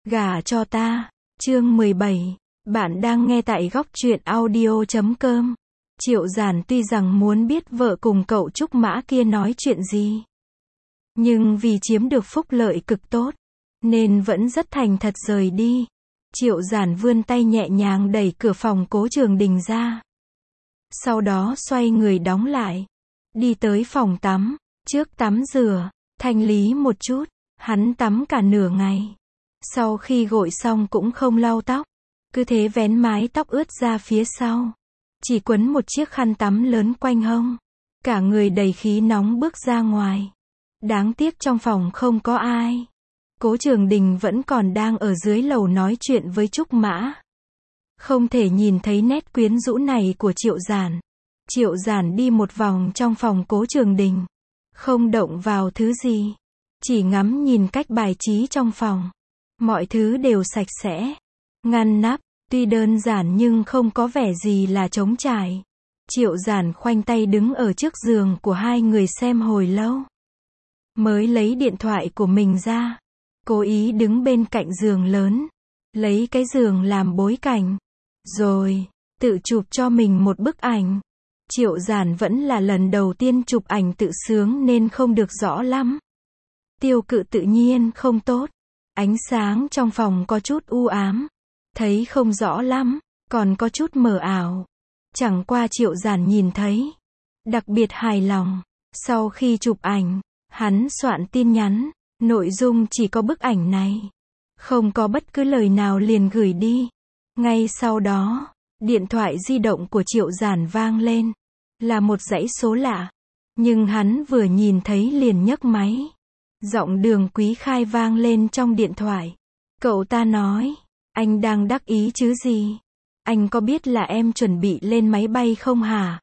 Gả cho ta. Chương 17. Bạn đang nghe tại góc truyện audio.com. Triệu Giản tuy rằng muốn biết vợ cùng cậu Trúc Mã kia nói chuyện gì, nhưng vì chiếm được phúc lợi cực tốt, nên vẫn rất thành thật rời đi. Triệu Giản vươn tay nhẹ nhàng đẩy cửa phòng Cố Trường Đình ra. Sau đó xoay người đóng lại. Đi tới phòng tắm. Trước tắm rửa, thanh lý một chút. Hắn tắm cả nửa ngày. Sau khi gội xong cũng không lau tóc. Cứ thế vén mái tóc ướt ra phía sau. Chỉ quấn một chiếc khăn tắm lớn quanh hông. Cả người đầy khí nóng bước ra ngoài. Đáng tiếc trong phòng không có ai. Cố Trường Đình vẫn còn đang ở dưới lầu nói chuyện với Trúc Mã. Không thể nhìn thấy nét quyến rũ này của Triệu Giản. Triệu Giản đi một vòng trong phòng Cố Trường Đình. Không động vào thứ gì. Chỉ ngắm nhìn cách bài trí trong phòng. Mọi thứ đều sạch sẽ. Ngăn nắp, tuy đơn giản nhưng không có vẻ gì là trống trải. Triệu Giản khoanh tay đứng ở trước giường của hai người xem hồi lâu. Mới lấy điện thoại của mình ra. Cố ý đứng bên cạnh giường lớn. Lấy cái giường làm bối cảnh. Rồi, tự chụp cho mình một bức ảnh. Triệu Giản vẫn là lần đầu tiên chụp ảnh tự sướng nên không được rõ lắm. Tiêu cự tự nhiên không tốt. Ánh sáng trong phòng có chút u ám. Thấy không rõ lắm, còn có chút mờ ảo. Chẳng qua Triệu Giản nhìn thấy. Đặc biệt hài lòng. Sau khi chụp ảnh, hắn soạn tin nhắn. Nội dung chỉ có bức ảnh này. Không có bất cứ lời nào liền gửi đi. Ngay sau đó, điện thoại di động của Triệu Giản vang lên. Là một dãy số lạ. Nhưng hắn vừa nhìn thấy liền nhấc máy. Giọng Đường Quý Khai vang lên trong điện thoại. Cậu ta nói, anh đang đắc ý chứ gì? Anh có biết là em chuẩn bị lên máy bay không hả?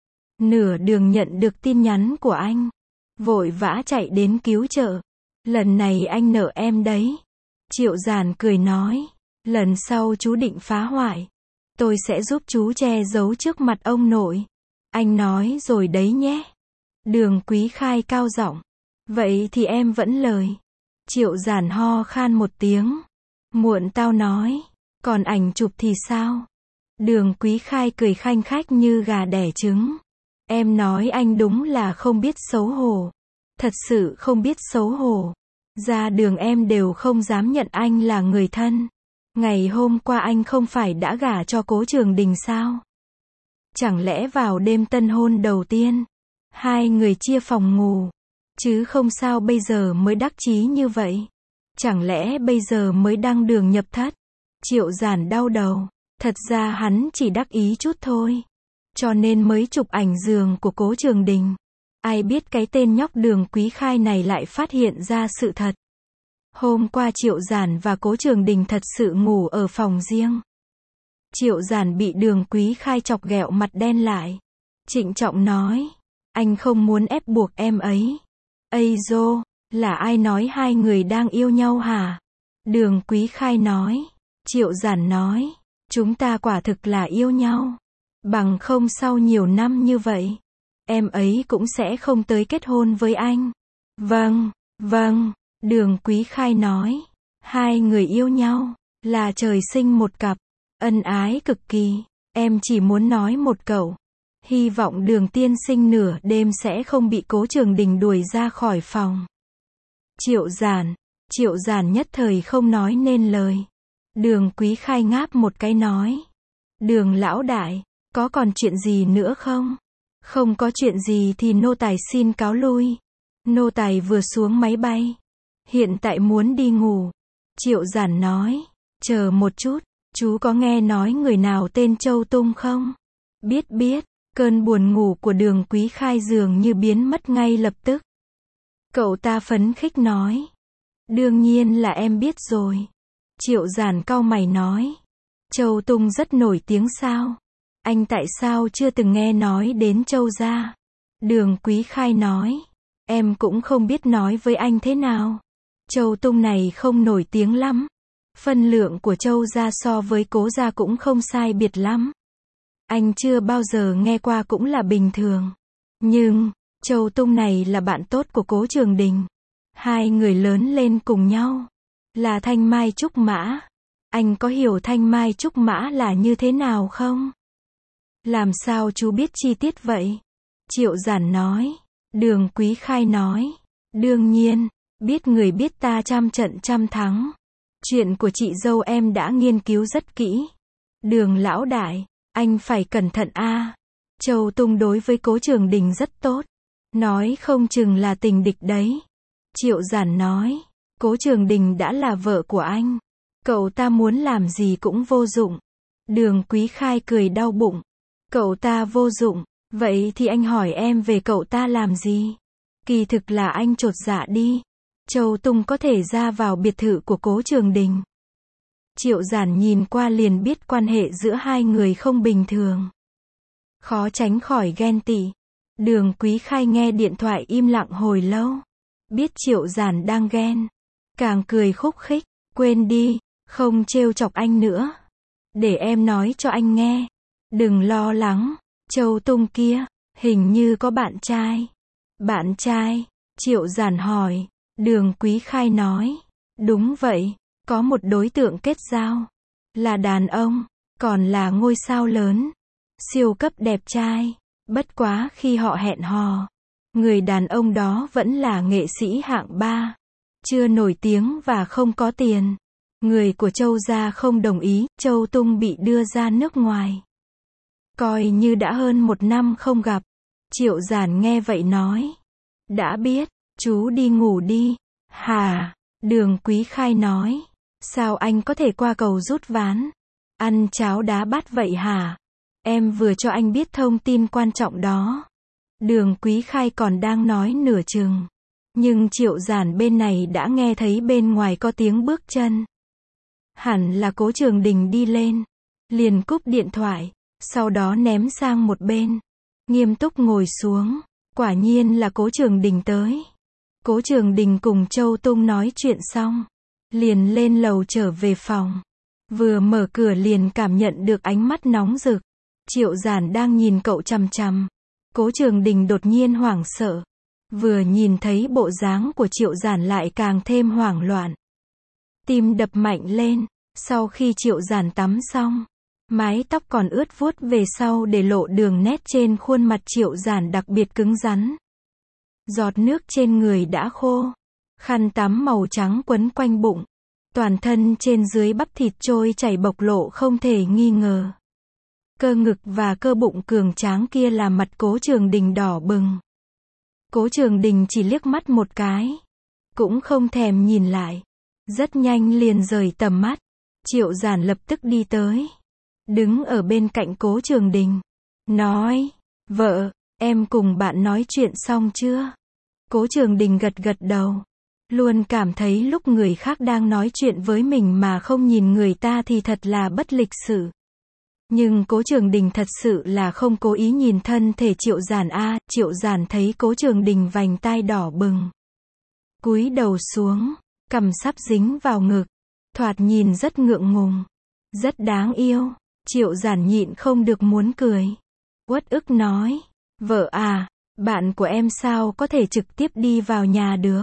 Nửa đường nhận được tin nhắn của anh. Vội vã chạy đến cứu trợ. Lần này anh nợ em đấy. Triệu Giản cười nói, lần sau chú định phá hoại. Tôi sẽ giúp chú che giấu trước mặt ông nội. Anh nói rồi đấy nhé. Đường Quý Khai cao giọng. Vậy thì em vẫn lời. Triệu Giản ho khan một tiếng. Muộn tao nói. Còn ảnh chụp thì sao? Đường Quý Khai cười khanh khách như gà đẻ trứng. Em nói anh đúng là không biết xấu hổ. Thật sự không biết xấu hổ. Ra đường em đều không dám nhận anh là người thân. Ngày hôm qua anh không phải đã gả cho Cố Trường Đình sao? Chẳng lẽ vào đêm tân hôn đầu tiên, hai người chia phòng ngủ, chứ không sao bây giờ mới đắc chí như vậy? Chẳng lẽ bây giờ mới đăng đường nhập thất? Triệu Giản đau đầu, thật ra hắn chỉ đắc ý chút thôi. Cho nên mới chụp ảnh giường của Cố Trường Đình. Ai biết cái tên nhóc Đường Quý Khai này lại phát hiện ra sự thật. Hôm qua Triệu Giản và Cố Trường Đình thật sự ngủ ở phòng riêng. Triệu Giản bị Đường Quý Khai chọc ghẹo mặt đen lại. Trịnh trọng nói, anh không muốn ép buộc em ấy. Ây dô, là ai nói hai người đang yêu nhau hả? Đường Quý Khai nói. Triệu Giản nói, chúng ta quả thực là yêu nhau. Bằng không sau nhiều năm như vậy, em ấy cũng sẽ không tới kết hôn với anh. Vâng, vâng, Đường Quý Khai nói. Hai người yêu nhau, là trời sinh một cặp. Ân ái cực kỳ. Em chỉ muốn nói một câu. Hy vọng Đường tiên sinh nửa đêm sẽ không bị Cố Trường Đình đuổi ra khỏi phòng. Triệu Giản nhất thời không nói nên lời. Đường Quý Khai ngáp một cái nói. Đường lão đại, có còn chuyện gì nữa không? Không có chuyện gì thì nô tài xin cáo lui. Nô tài vừa xuống máy bay. Hiện tại muốn đi ngủ. Triệu Giản nói. Chờ một chút, chú có nghe nói người nào tên Châu Tung không? Biết, cơn buồn ngủ của Đường Quý Khai dường như biến mất ngay lập tức. Cậu ta phấn khích nói. Đương nhiên là em biết rồi. Triệu Giản cau mày nói. Châu Tung rất nổi tiếng sao? Anh tại sao chưa từng nghe nói đến Châu gia? Đường Quý Khai nói. Em cũng không biết nói với anh thế nào. Châu Tung này không nổi tiếng lắm. Phân lượng của Châu gia so với Cố gia cũng không sai biệt lắm. Anh chưa bao giờ nghe qua cũng là bình thường. Nhưng, Châu Tung này là bạn tốt của Cố Trường Đình. Hai người lớn lên cùng nhau. Là thanh mai trúc mã. Anh có hiểu thanh mai trúc mã là như thế nào không? Làm sao chú biết chi tiết vậy? Triệu Giản nói. Đường Quý Khai nói. Đương nhiên, biết người biết ta trăm trận trăm thắng. Chuyện của chị dâu em đã nghiên cứu rất kỹ. Đường lão đại, anh phải cẩn thận a. Châu Tung đối với Cố Trường Đình rất tốt. Nói không chừng là tình địch đấy. Triệu Giản nói. Cố Trường Đình đã là vợ của anh. Cậu ta muốn làm gì cũng vô dụng. Đường Quý Khai cười đau bụng. Cậu ta vô dụng, vậy thì anh hỏi em về cậu ta làm gì? Kỳ thực là anh chột dạ đi. Châu Tung có thể ra vào biệt thự của Cố Trường Đình. Triệu Giản nhìn qua liền biết quan hệ giữa hai người không bình thường. Khó tránh khỏi ghen tị. Đường Quý Khai nghe điện thoại im lặng hồi lâu. Biết Triệu Giản đang ghen. Càng cười khúc khích. Quên đi, không trêu chọc anh nữa. Để em nói cho anh nghe. Đừng lo lắng. Châu Tung kia, hình như có bạn trai. Bạn trai? Triệu Giản hỏi. Đường Quý Khai nói. Đúng vậy, có một đối tượng kết giao. Là đàn ông, còn là ngôi sao lớn. Siêu cấp đẹp trai. Bất quá khi họ hẹn hò, người đàn ông đó vẫn là nghệ sĩ hạng 3. Chưa nổi tiếng và không có tiền. Người của Châu gia không đồng ý, Châu Tung bị đưa ra nước ngoài. Coi như đã hơn 1 năm không gặp. Triệu Giản nghe vậy nói. Đã biết, chú đi ngủ đi. Hả? Đường Quý Khai nói. Sao anh có thể qua cầu rút ván? Ăn cháo đá bát vậy hả? Em vừa cho anh biết thông tin quan trọng đó. Đường Quý Khai còn đang nói nửa chừng. Nhưng Triệu Giản bên này đã nghe thấy bên ngoài có tiếng bước chân. Hẳn là Cố Trường Đình đi lên. Liền cúp điện thoại. Sau đó ném sang một bên. Nghiêm túc ngồi xuống. Quả nhiên là Cố Trường Đình tới. Cố Trường Đình cùng Châu Tung nói chuyện xong. Liền lên lầu trở về phòng. Vừa mở cửa liền cảm nhận được ánh mắt nóng rực. Triệu Giản đang nhìn cậu chằm chằm. Cố Trường Đình đột nhiên hoảng sợ. Vừa nhìn thấy bộ dáng của Triệu Giản lại càng thêm hoảng loạn. Tim đập mạnh lên. Sau khi Triệu Giản tắm xong, mái tóc còn ướt vuốt về sau để lộ đường nét trên khuôn mặt Triệu Giản đặc biệt cứng rắn. Giọt nước trên người đã khô. Khăn tắm màu trắng quấn quanh bụng. Toàn thân trên dưới bắp thịt trôi chảy bộc lộ không thể nghi ngờ. Cơ ngực và cơ bụng cường tráng kia làm mặt Cố Trường Đình đỏ bừng. Cố Trường Đình chỉ liếc mắt một cái. Cũng không thèm nhìn lại. Rất nhanh liền rời tầm mắt. Triệu Giản lập tức đi tới. Đứng ở bên cạnh Cố Trường Đình. Nói. Vợ, em cùng bạn nói chuyện xong chưa? Cố Trường Đình gật gật đầu. Luôn cảm thấy lúc người khác đang nói chuyện với mình mà không nhìn người ta thì thật là bất lịch sự. Nhưng Cố Trường Đình thật sự là không cố ý nhìn thân thể Triệu Giản a. Triệu Giản thấy Cố Trường Đình vành tai đỏ bừng. Cúi đầu xuống, cằm sắp dính vào ngực. Thoạt nhìn rất ngượng ngùng. Rất đáng yêu. Triệu Giản nhịn không được muốn cười. Uất ức nói. Vợ à, bạn của em sao có thể trực tiếp đi vào nhà được?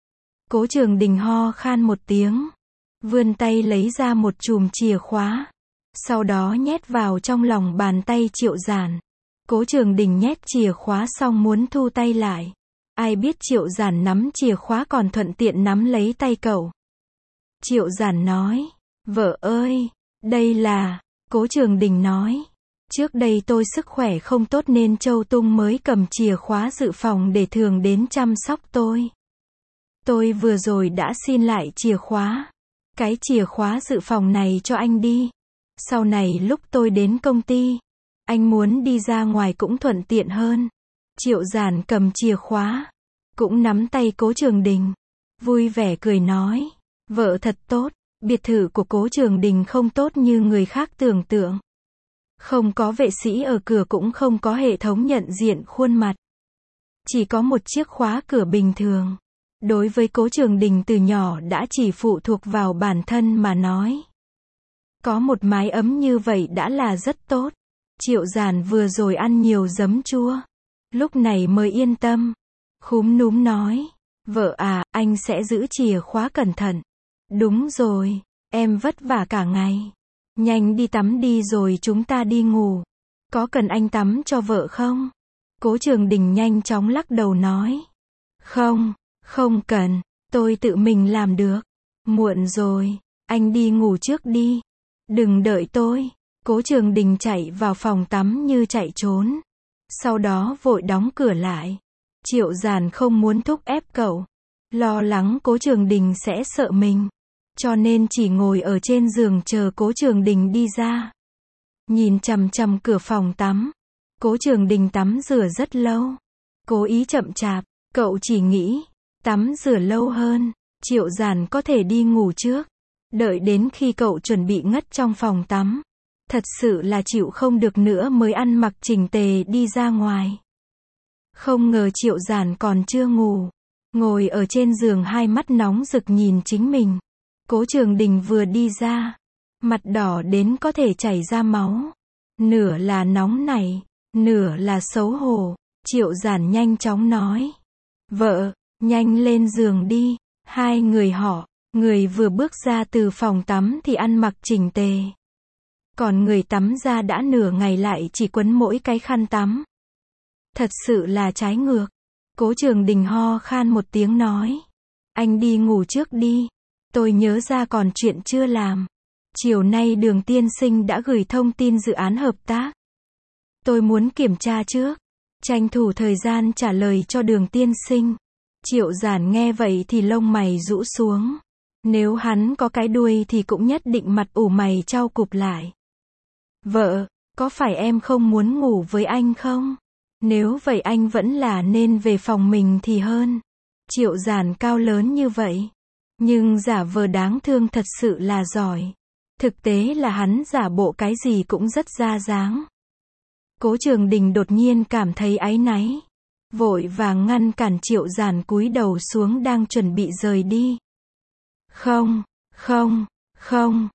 Cố Trường Đình ho khan một tiếng. Vươn tay lấy ra một chùm chìa khóa. Sau đó nhét vào trong lòng bàn tay Triệu Giản. Cố Trường Đình nhét chìa khóa xong muốn thu tay lại. Ai biết Triệu Giản nắm chìa khóa còn thuận tiện nắm lấy tay cậu. Triệu Giản nói. Vợ ơi, đây là... Cố Trường Đình nói. Trước đây tôi sức khỏe không tốt nên Châu Tung mới cầm chìa khóa dự phòng để thường đến chăm sóc tôi. Tôi vừa rồi đã xin lại chìa khóa. Cái chìa khóa dự phòng này cho anh đi. Sau này lúc tôi đến công ty, anh muốn đi ra ngoài cũng thuận tiện hơn. Triệu Giản cầm chìa khóa, cũng nắm tay Cố Trường Đình. Vui vẻ cười nói. Vợ thật tốt. Biệt thự của Cố Trường Đình không tốt như người khác tưởng tượng. Không có vệ sĩ ở cửa cũng không có hệ thống nhận diện khuôn mặt. Chỉ có một chiếc khóa cửa bình thường. Đối với Cố Trường Đình từ nhỏ đã chỉ phụ thuộc vào bản thân mà nói. Có một mái ấm như vậy đã là rất tốt. Triệu Giản vừa rồi ăn nhiều giấm chua. Lúc này mới yên tâm. Khúm núm nói. Vợ à, anh sẽ giữ chìa khóa cẩn thận. Đúng rồi, em vất vả cả ngày. Nhanh đi tắm đi rồi chúng ta đi ngủ. Có cần anh tắm cho vợ không? Cố Trường Đình nhanh chóng lắc đầu nói. Không, không cần, tôi tự mình làm được. Muộn rồi, anh đi ngủ trước đi. Đừng đợi tôi. Cố Trường Đình chạy vào phòng tắm như chạy trốn. Sau đó vội đóng cửa lại. Triệu Giản không muốn thúc ép cậu. Lo lắng Cố Trường Đình sẽ sợ mình. Cho nên chỉ ngồi ở trên giường chờ Cố Trường Đình đi ra. Nhìn chằm chằm cửa phòng tắm. Cố Trường Đình tắm rửa rất lâu. Cố ý chậm chạp, cậu chỉ nghĩ, tắm rửa lâu hơn, Triệu Giản có thể đi ngủ trước. Đợi đến khi cậu chuẩn bị ngất trong phòng tắm. Thật sự là chịu không được nữa mới ăn mặc chỉnh tề đi ra ngoài. Không ngờ Triệu Giản còn chưa ngủ. Ngồi ở trên giường hai mắt nóng rực nhìn chính mình. Cố Trường Đình vừa đi ra. Mặt đỏ đến có thể chảy ra máu. Nửa là nóng nảy, nửa là xấu hổ. Triệu Giản nhanh chóng nói. Vợ, nhanh lên giường đi. Hai người họ, người vừa bước ra từ phòng tắm thì ăn mặc chỉnh tề. Còn người tắm ra đã nửa ngày lại chỉ quấn mỗi cái khăn tắm. Thật sự là trái ngược. Cố Trường Đình ho khan một tiếng nói. Anh đi ngủ trước đi. Tôi nhớ ra còn chuyện chưa làm. Chiều nay Đường tiên sinh đã gửi thông tin dự án hợp tác. Tôi muốn kiểm tra trước. Tranh thủ thời gian trả lời cho Đường tiên sinh. Triệu Giản nghe vậy thì lông mày rũ xuống. Nếu hắn có cái đuôi thì cũng nhất định mặt ủ mày chau cụp lại. Vợ, có phải em không muốn ngủ với anh không? Nếu vậy anh vẫn là nên về phòng mình thì hơn. Triệu Giản cao lớn như vậy. Nhưng giả vờ đáng thương thật sự là giỏi. Thực tế là hắn giả bộ cái gì cũng rất ra dáng. Cố Trường Đình đột nhiên cảm thấy áy náy. Vội vàng ngăn cản Triệu Giản cúi đầu xuống đang chuẩn bị rời đi. Không, không, không,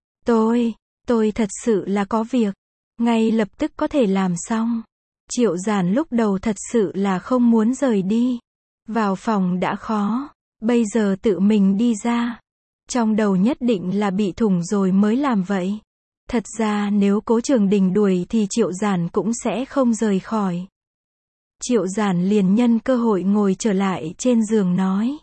tôi thật sự là có việc. Ngay lập tức có thể làm xong. Triệu Giản lúc đầu thật sự là không muốn rời đi. Vào phòng đã khó. Bây giờ tự mình đi ra. Trong đầu nhất định là bị thủng rồi mới làm vậy. Thật ra nếu Cố Trường Đình đuổi thì Triệu Giản cũng sẽ không rời khỏi. Triệu Giản liền nhân cơ hội ngồi trở lại trên giường nói.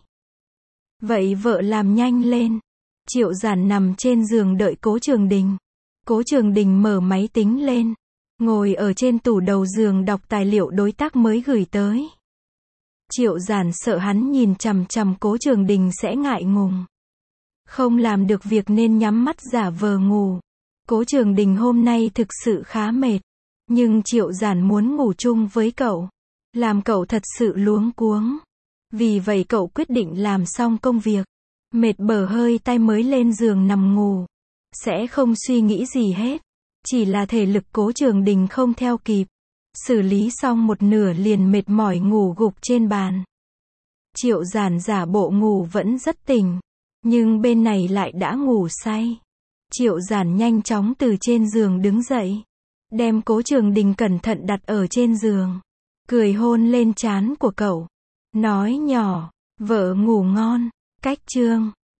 Vậy vợ làm nhanh lên. Triệu Giản nằm trên giường đợi Cố Trường Đình. Cố Trường Đình mở máy tính lên. Ngồi ở trên tủ đầu giường đọc tài liệu đối tác mới gửi tới. Triệu Giản sợ hắn nhìn chằm chằm Cố Trường Đình sẽ ngại ngùng. Không làm được việc nên nhắm mắt giả vờ ngủ. Cố Trường Đình hôm nay thực sự khá mệt. Nhưng Triệu Giản muốn ngủ chung với cậu. Làm cậu thật sự luống cuống. Vì vậy cậu quyết định làm xong công việc. Mệt bở hơi tay mới lên giường nằm ngủ. Sẽ không suy nghĩ gì hết. Chỉ là thể lực Cố Trường Đình không theo kịp. Xử lý xong một nửa liền mệt mỏi ngủ gục trên bàn. Triệu Giản giả bộ ngủ vẫn rất tỉnh. Nhưng bên này lại đã ngủ say. Triệu Giản nhanh chóng từ trên giường đứng dậy. Đem Cố Trường Đình cẩn thận đặt ở trên giường. Cười hôn lên trán của cậu. Nói nhỏ, vợ ngủ ngon. Cách chương